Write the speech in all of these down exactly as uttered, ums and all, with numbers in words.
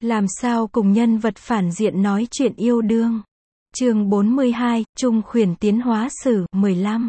Làm sao cùng nhân vật phản diện nói chuyện yêu đương. Chương bốn mươi hai, Trung khuyển tiến hóa sử, mười lăm.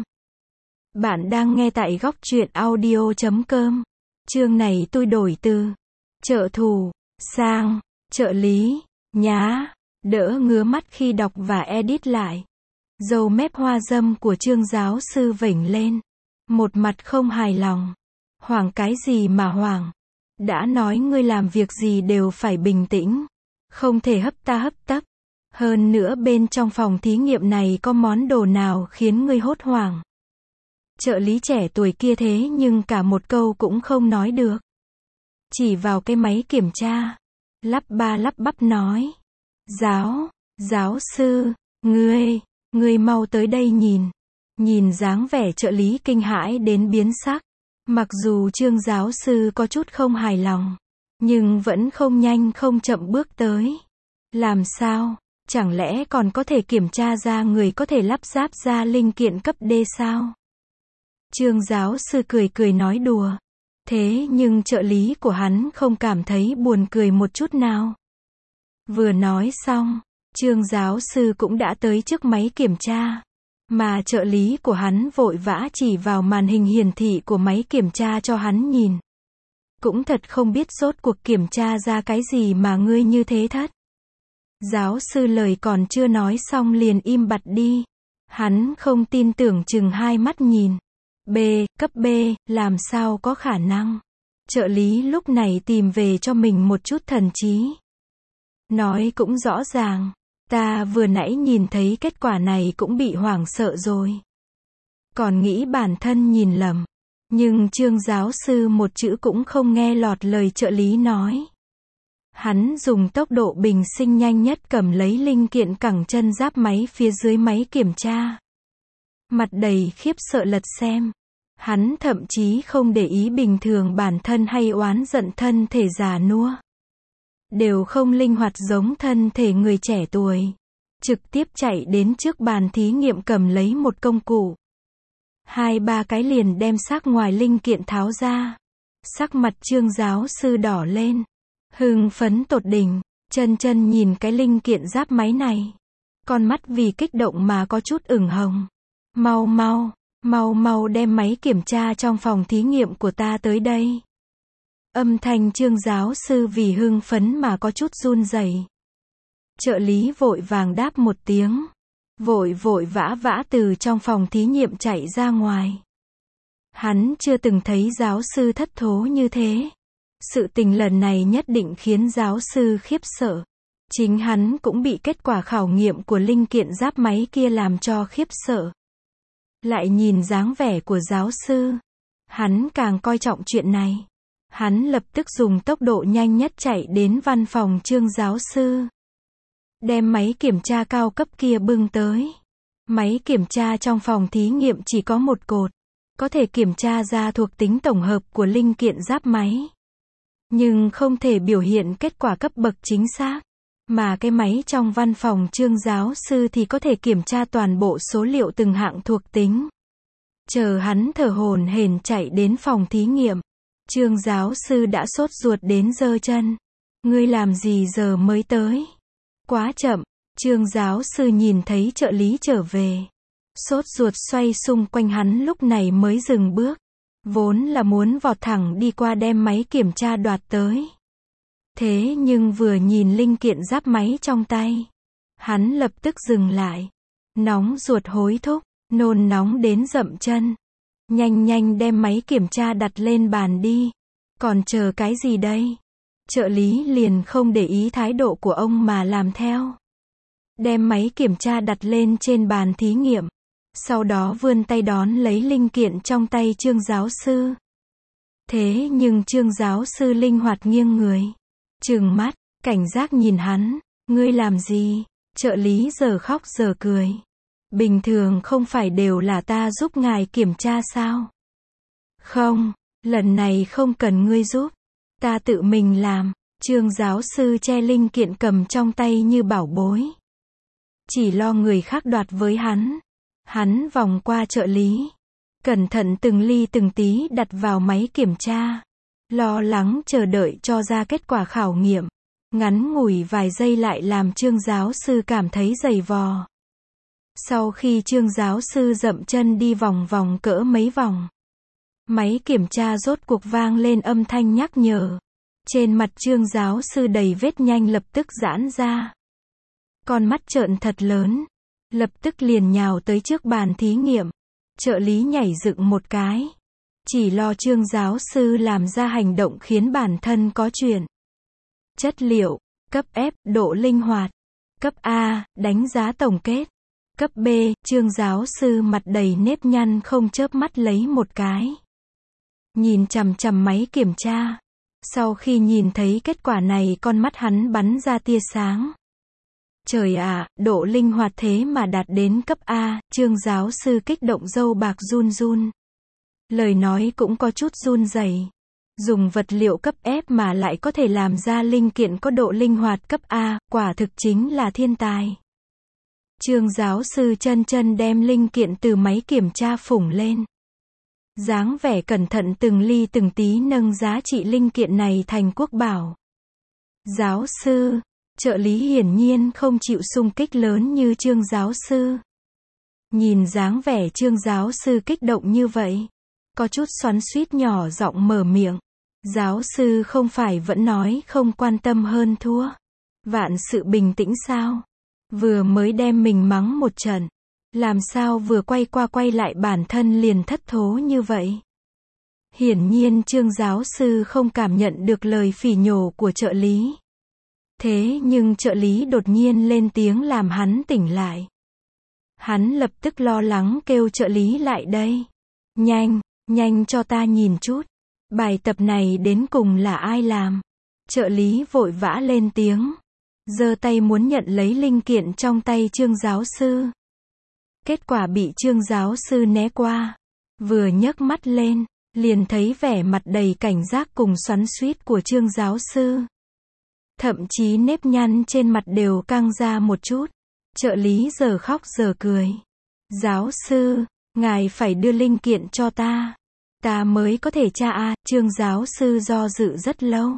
Bạn đang nghe tại góc truyện audio chấm com. Chương này tôi đổi từ trợ thủ sang trợ lý, nhá, đỡ ngứa mắt khi đọc và edit lại. Râu mép hoa dâm của Trương giáo sư vểnh lên, một mặt không hài lòng. Hoảng cái gì mà hoảng? Đã nói ngươi làm việc gì đều phải bình tĩnh, không thể hấp ta hấp tấp. Hơn nữa bên trong phòng thí nghiệm này có món đồ nào khiến ngươi hốt hoảng? Trợ lý trẻ tuổi kia thế nhưng cả một câu cũng không nói được. Chỉ vào cái máy kiểm tra, lắp ba lắp bắp nói. Giáo, giáo sư, ngươi, ngươi mau tới đây nhìn. Nhìn dáng vẻ trợ lý kinh hãi đến biến sắc. Mặc dù Trương giáo sư có chút không hài lòng, nhưng vẫn không nhanh không chậm bước tới. Làm sao? Chẳng lẽ còn có thể kiểm tra ra người có thể lắp ráp ra linh kiện cấp D sao? Trương giáo sư cười cười nói đùa. Thế nhưng trợ lý của hắn không cảm thấy buồn cười một chút nào. Vừa nói xong, Trương giáo sư cũng đã tới trước máy kiểm tra. Mà trợ lý của hắn vội vã chỉ vào màn hình hiển thị của máy kiểm tra cho hắn nhìn. Cũng thật không biết rốt cuộc kiểm tra ra cái gì mà ngươi như thế thất. Giáo sư lời còn chưa nói xong liền im bặt đi. Hắn không tin tưởng chừng hai mắt nhìn. B, cấp B, làm sao có khả năng. Trợ lý lúc này tìm về cho mình một chút thần trí. Nói cũng rõ ràng. Ta vừa nãy nhìn thấy kết quả này cũng bị hoảng sợ rồi. Còn nghĩ bản thân nhìn lầm. Nhưng Trương giáo sư một chữ cũng không nghe lọt lời trợ lý nói. Hắn dùng tốc độ bình sinh nhanh nhất cầm lấy linh kiện cẳng chân giáp máy phía dưới máy kiểm tra. Mặt đầy khiếp sợ lật xem. Hắn thậm chí không để ý bình thường bản thân hay oán giận thân thể già nua. Đều không linh hoạt giống thân thể người trẻ tuổi. Trực tiếp chạy đến trước bàn thí nghiệm cầm lấy một công cụ. Hai ba cái liền đem xác ngoài linh kiện tháo ra. Sắc mặt Trương giáo sư đỏ lên. Hưng phấn tột đỉnh, chân chân nhìn cái linh kiện giáp máy này. Con mắt vì kích động mà có chút ửng hồng. Mau mau, mau mau đem máy kiểm tra trong phòng thí nghiệm của ta tới đây. Âm thanh Trương giáo sư vì hưng phấn mà có chút run rẩy. Trợ lý vội vàng đáp một tiếng. Vội vội vã vã từ trong phòng thí nghiệm chạy ra ngoài. Hắn chưa từng thấy giáo sư thất thố như thế. Sự tình lần này nhất định khiến giáo sư khiếp sợ. Chính hắn cũng bị kết quả khảo nghiệm của linh kiện giáp máy kia làm cho khiếp sợ. Lại nhìn dáng vẻ của giáo sư. Hắn càng coi trọng chuyện này. Hắn lập tức dùng tốc độ nhanh nhất chạy đến văn phòng Trương giáo sư. Đem máy kiểm tra cao cấp kia bưng tới. Máy kiểm tra trong phòng thí nghiệm chỉ có một cột. Có thể kiểm tra ra thuộc tính tổng hợp của linh kiện giáp máy. Nhưng không thể biểu hiện kết quả cấp bậc chính xác. Mà cái máy trong văn phòng Trương giáo sư thì có thể kiểm tra toàn bộ số liệu từng hạng thuộc tính. Chờ hắn thở hổn hển chạy đến phòng thí nghiệm. Trương giáo sư đã sốt ruột đến giơ chân. Ngươi làm gì giờ mới tới? Quá chậm. Trương giáo sư nhìn thấy trợ lý trở về. Sốt ruột xoay xung quanh hắn lúc này mới dừng bước. Vốn là muốn vọt thẳng đi qua đem máy kiểm tra đoạt tới. Thế nhưng vừa nhìn linh kiện giáp máy trong tay. Hắn lập tức dừng lại. Nóng ruột hối thúc, nôn nóng đến dậm chân. Nhanh nhanh đem máy kiểm tra đặt lên bàn đi. Còn chờ cái gì đây? Trợ lý liền không để ý thái độ của ông mà làm theo. Đem máy kiểm tra đặt lên trên bàn thí nghiệm. Sau đó vươn tay đón lấy linh kiện trong tay Trương giáo sư. Thế nhưng Trương giáo sư linh hoạt nghiêng người. Trừng mắt, cảnh giác nhìn hắn. Ngươi làm gì? Trợ lý giờ khóc giờ cười. Bình thường không phải đều là ta giúp ngài kiểm tra sao? Không, lần này không cần ngươi giúp. Ta tự mình làm. Trương giáo sư che linh kiện cầm trong tay như bảo bối. Chỉ lo người khác đoạt với hắn. Hắn vòng qua trợ lý. Cẩn thận từng ly từng tí đặt vào máy kiểm tra. Lo lắng chờ đợi cho ra kết quả khảo nghiệm. Ngắn ngủi vài giây lại làm Trương giáo sư cảm thấy dày vò. Sau khi Trương giáo sư dậm chân đi vòng vòng cỡ mấy vòng, máy kiểm tra rốt cuộc vang lên âm thanh nhắc nhở. Trên mặt Trương giáo sư đầy vết nhanh lập tức giãn ra. Con mắt trợn thật lớn, lập tức liền nhào tới trước bàn thí nghiệm. Trợ lý nhảy dựng một cái, chỉ lo Trương giáo sư làm ra hành động khiến bản thân có chuyện. Chất liệu, cấp F, độ linh hoạt. Cấp A, đánh giá tổng kết. Cấp B, Trương giáo sư mặt đầy nếp nhăn không chớp mắt lấy một cái. Nhìn chằm chằm máy kiểm tra. Sau khi nhìn thấy kết quả này con mắt hắn bắn ra tia sáng. Trời ạ, độ linh hoạt thế mà đạt đến cấp A, Trương giáo sư kích động râu bạc run run. Lời nói cũng có chút run rẩy. Dùng vật liệu cấp F mà lại có thể làm ra linh kiện có độ linh hoạt cấp A, quả thực chính là thiên tài. Trương giáo sư chân chân đem linh kiện từ máy kiểm tra phủng lên. Dáng vẻ cẩn thận từng ly từng tí nâng giá trị linh kiện này thành quốc bảo. Giáo sư, trợ lý hiển nhiên không chịu xung kích lớn như Trương giáo sư. Nhìn dáng vẻ Trương giáo sư kích động như vậy, có chút xoắn xuýt nhỏ giọng mở miệng. Giáo sư không phải vẫn nói không quan tâm hơn thua. Vạn sự bình tĩnh sao? Vừa mới đem mình mắng một trận. Làm sao vừa quay qua quay lại bản thân liền thất thố như vậy? Hiển nhiên Trương giáo sư không cảm nhận được lời phỉ nhổ của trợ lý. Thế nhưng trợ lý đột nhiên lên tiếng làm hắn tỉnh lại. Hắn lập tức lo lắng kêu trợ lý lại đây. Nhanh, nhanh cho ta nhìn chút. Bài tập này đến cùng là ai làm? Trợ lý vội vã lên tiếng. Giơ tay muốn nhận lấy linh kiện trong tay Trương giáo sư. Kết quả bị Trương giáo sư né qua. Vừa nhấc mắt lên, liền thấy vẻ mặt đầy cảnh giác cùng xoắn xuýt của Trương giáo sư. Thậm chí nếp nhăn trên mặt đều căng ra một chút. Trợ lý giờ khóc giờ cười. Giáo sư, ngài phải đưa linh kiện cho ta. Ta mới có thể tra a. Trương giáo sư do dự rất lâu.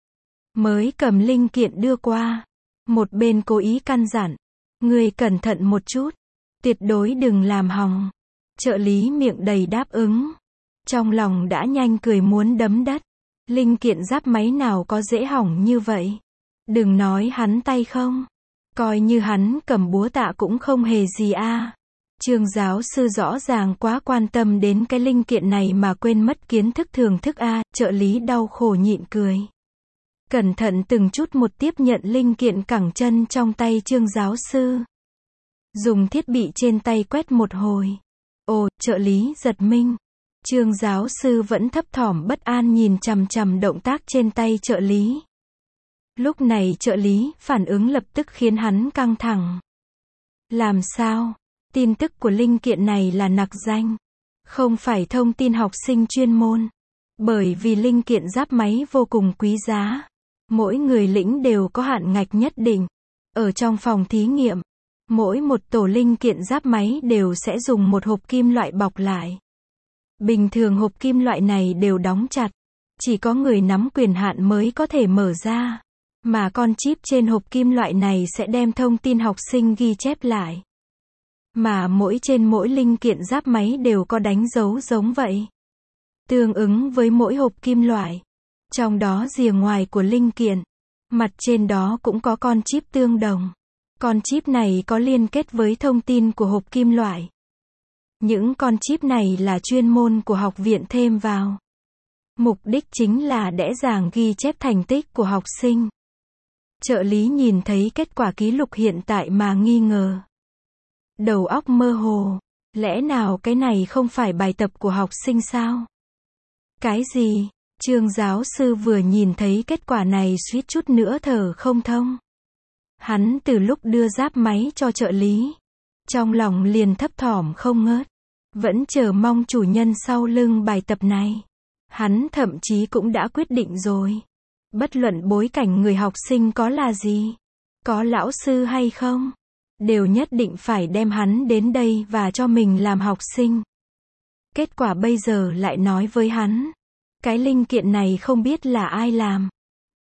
Mới cầm linh kiện đưa qua. Một bên cố ý căn dặn. Ngươi cẩn thận một chút. Tuyệt đối đừng làm hỏng. Trợ lý miệng đầy đáp ứng. Trong lòng đã nhanh cười muốn đấm đất. Linh kiện giáp máy nào có dễ hỏng như vậy. Đừng nói hắn tay không. Coi như hắn cầm búa tạ cũng không hề gì a. Trương giáo sư rõ ràng quá quan tâm đến cái linh kiện này mà quên mất kiến thức thưởng thức a. Trợ lý đau khổ nhịn cười. Cẩn thận từng chút một tiếp nhận linh kiện cẳng chân trong tay Trương giáo sư. Dùng thiết bị trên tay quét một hồi. Ồ, trợ lý giật mình. Trương giáo sư vẫn thấp thỏm bất an nhìn chằm chằm động tác trên tay trợ lý. Lúc này trợ lý phản ứng lập tức khiến hắn căng thẳng. Làm sao? Tin tức của linh kiện này là nặc danh. Không phải thông tin học sinh chuyên môn. Bởi vì linh kiện giáp máy vô cùng quý giá. Mỗi người lĩnh đều có hạn ngạch nhất định. Ở trong phòng thí nghiệm, mỗi một tổ linh kiện giáp máy đều sẽ dùng một hộp kim loại bọc lại. Bình thường hộp kim loại này đều đóng chặt. Chỉ có người nắm quyền hạn mới có thể mở ra. Mà con chip trên hộp kim loại này sẽ đem thông tin học sinh ghi chép lại. Mà mỗi trên mỗi linh kiện giáp máy đều có đánh dấu giống vậy. Tương ứng với mỗi hộp kim loại. Trong đó rìa ngoài của linh kiện. Mặt trên đó cũng có con chip tương đồng. Con chip này có liên kết với thông tin của hộp kim loại. Những con chip này là chuyên môn của học viện thêm vào. Mục đích chính là đẽ dàng ghi chép thành tích của học sinh. Trợ lý nhìn thấy kết quả ký lục hiện tại mà nghi ngờ. Đầu óc mơ hồ. Lẽ nào cái này không phải bài tập của học sinh sao? Cái gì? Trương giáo sư vừa nhìn thấy kết quả này suýt chút nữa thở không thông. Hắn từ lúc đưa giáp máy cho trợ lý. Trong lòng liền thấp thỏm không ngớt. Vẫn chờ mong chủ nhân sau lưng bài tập này. Hắn thậm chí cũng đã quyết định rồi. Bất luận bối cảnh người học sinh có là gì. Có lão sư hay không. Đều nhất định phải đem hắn đến đây và cho mình làm học sinh. Kết quả bây giờ lại nói với hắn. Cái linh kiện này không biết là ai làm.